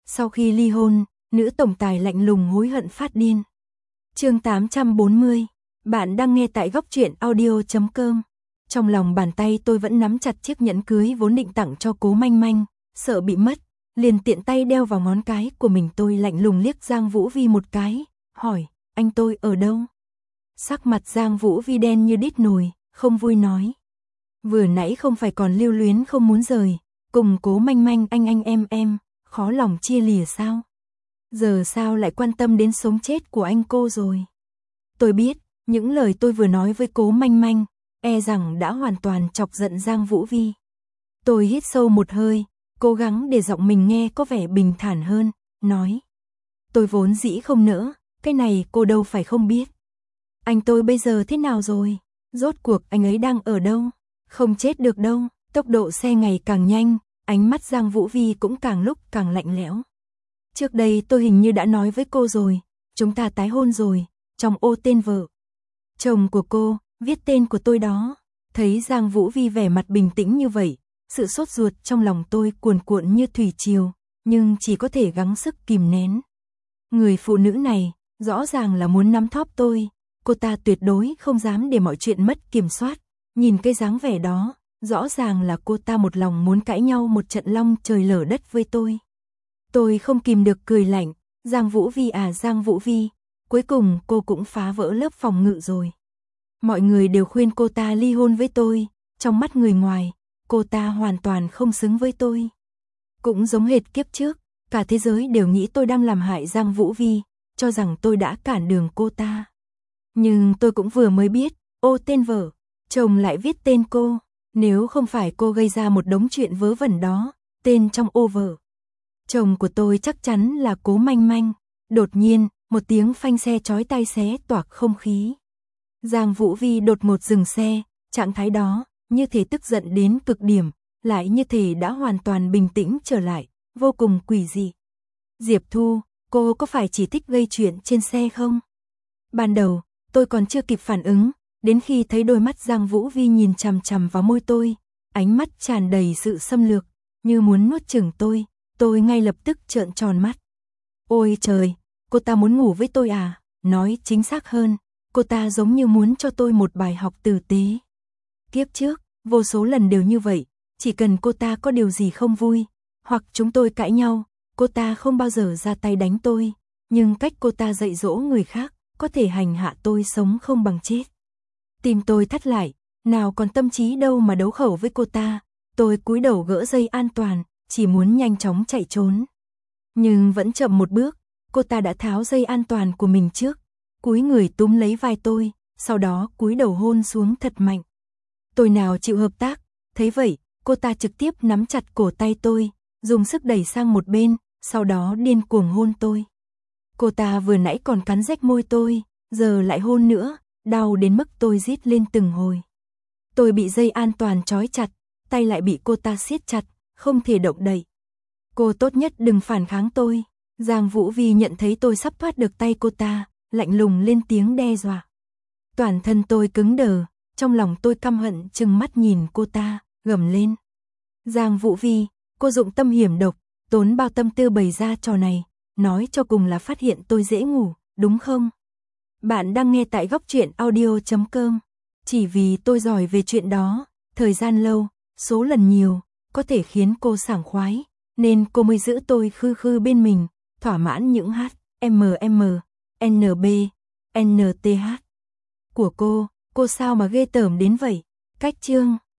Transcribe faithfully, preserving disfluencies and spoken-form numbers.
Sau khi ly hôn, nữ tổng tài lạnh lùng hối hận phát điên. Chương tám trăm bốn mươi. Bạn đang nghe tại góc truyện audio chấm com. Trong lòng bàn tay tôi vẫn nắm chặt chiếc nhẫn cưới vốn định tặng cho Cố Manh Manh, sợ bị mất, liền tiện tay đeo vào ngón cái của mình. Tôi lạnh lùng liếc Giang Vũ Vi một cái, hỏi, anh tôi ở đâu? Sắc mặt Giang Vũ Vi đen như đít nồi, không vui nói. Vừa nãy không phải còn lưu luyến không muốn rời, cùng Cố Manh Manh anh anh em em, khó lòng chia lìa sao? Giờ sao lại quan tâm đến sống chết của anh cô rồi? Tôi biết, những lời tôi vừa nói với Cố Manh Manh, e rằng đã hoàn toàn chọc giận Giang Vũ Vi. Tôi hít sâu một hơi, cố gắng để giọng mình nghe có vẻ bình thản hơn, nói. Tôi vốn dĩ không nỡ, cái này cô đâu phải không biết. Anh tôi bây giờ thế nào rồi? Rốt cuộc anh ấy đang ở đâu? Không chết được đâu. Tốc độ xe ngày càng nhanh, ánh mắt Giang Vũ Vi cũng càng lúc càng lạnh lẽo. Trước đây tôi hình như đã nói với cô rồi, chúng ta tái hôn rồi, trong ô tên vợ. Chồng của cô, viết tên của tôi đó. Thấy Giang Vũ Vi vẻ mặt bình tĩnh như vậy, sự sốt ruột trong lòng tôi cuồn cuộn như thủy triều, nhưng chỉ có thể gắng sức kìm nén. Người phụ nữ này, rõ ràng là muốn nắm thóp tôi, cô ta tuyệt đối không dám để mọi chuyện mất kiểm soát. Nhìn cái dáng vẻ đó, rõ ràng là cô ta một lòng muốn cãi nhau một trận long trời lở đất với tôi. Tôi không kìm được cười lạnh, Giang Vũ Vi à Giang Vũ Vi, cuối cùng cô cũng phá vỡ lớp phòng ngự rồi. Mọi người đều khuyên cô ta ly hôn với tôi, trong mắt người ngoài, cô ta hoàn toàn không xứng với tôi. Cũng giống hệt kiếp trước, cả thế giới đều nghĩ tôi đang làm hại Giang Vũ Vi, cho rằng tôi đã cản đường cô ta. Nhưng tôi cũng vừa mới biết, ô tên vợ, chồng lại viết tên cô, nếu không phải cô gây ra một đống chuyện vớ vẩn đó, tên trong ô vợ. Chồng của tôi chắc chắn là Cố Manh Manh. Đột nhiên, một tiếng phanh xe chói tai xé toạc không khí. Giang Vũ Vi đột ngột dừng xe, trạng thái đó, như thể tức giận đến cực điểm, lại như thể đã hoàn toàn bình tĩnh trở lại, vô cùng quỷ dị. Diệp Thu, cô có phải chỉ thích gây chuyện trên xe không? Ban đầu, tôi còn chưa kịp phản ứng, đến khi thấy đôi mắt Giang Vũ Vi nhìn chằm chằm vào môi tôi, ánh mắt tràn đầy sự xâm lược, như muốn nuốt chửng tôi, tôi ngay lập tức trợn tròn mắt. Ôi trời, cô ta muốn ngủ với tôi à? Nói chính xác hơn, cô ta giống như muốn cho tôi một bài học tử tế. Kiếp trước, vô số lần đều như vậy, chỉ cần cô ta có điều gì không vui, hoặc chúng tôi cãi nhau, cô ta không bao giờ ra tay đánh tôi, nhưng cách cô ta dạy dỗ người khác, có thể hành hạ tôi sống không bằng chết. Tim tôi thắt lại, nào còn tâm trí đâu mà đấu khẩu với cô ta, tôi cúi đầu gỡ dây an toàn, chỉ muốn nhanh chóng chạy trốn. Nhưng vẫn chậm một bước, cô ta đã tháo dây an toàn của mình trước, cúi người túm lấy vai tôi, sau đó cúi đầu hôn xuống thật mạnh. Tôi nào chịu hợp tác, thấy vậy, cô ta trực tiếp nắm chặt cổ tay tôi, dùng sức đẩy sang một bên, sau đó điên cuồng hôn tôi. Cô ta vừa nãy còn cắn rách môi tôi, giờ lại hôn nữa, đau đến mức tôi rít lên từng hồi. Tôi bị dây an toàn trói chặt, tay lại bị cô ta siết chặt, không thể động đậy. Cô tốt nhất đừng phản kháng tôi. Giang Vũ Vi nhận thấy tôi sắp thoát được tay cô ta, lạnh lùng lên tiếng đe dọa. Toàn thân tôi cứng đờ, trong lòng tôi căm hận trừng mắt nhìn cô ta, gầm lên. Giang Vũ Vi, cô dụng tâm hiểm độc, tốn bao tâm tư bày ra trò này, nói cho cùng là phát hiện tôi dễ ngủ, đúng không? Bạn đang nghe tại góc truyện audio chấm com. Chỉ vì tôi giỏi về chuyện đó, thời gian lâu, số lần nhiều, có thể khiến cô sảng khoái, nên cô mới giữ tôi khư khư bên mình, thỏa mãn những h, m m, n b, n t h của cô, cô sao mà ghê tởm đến vậy? Cách chương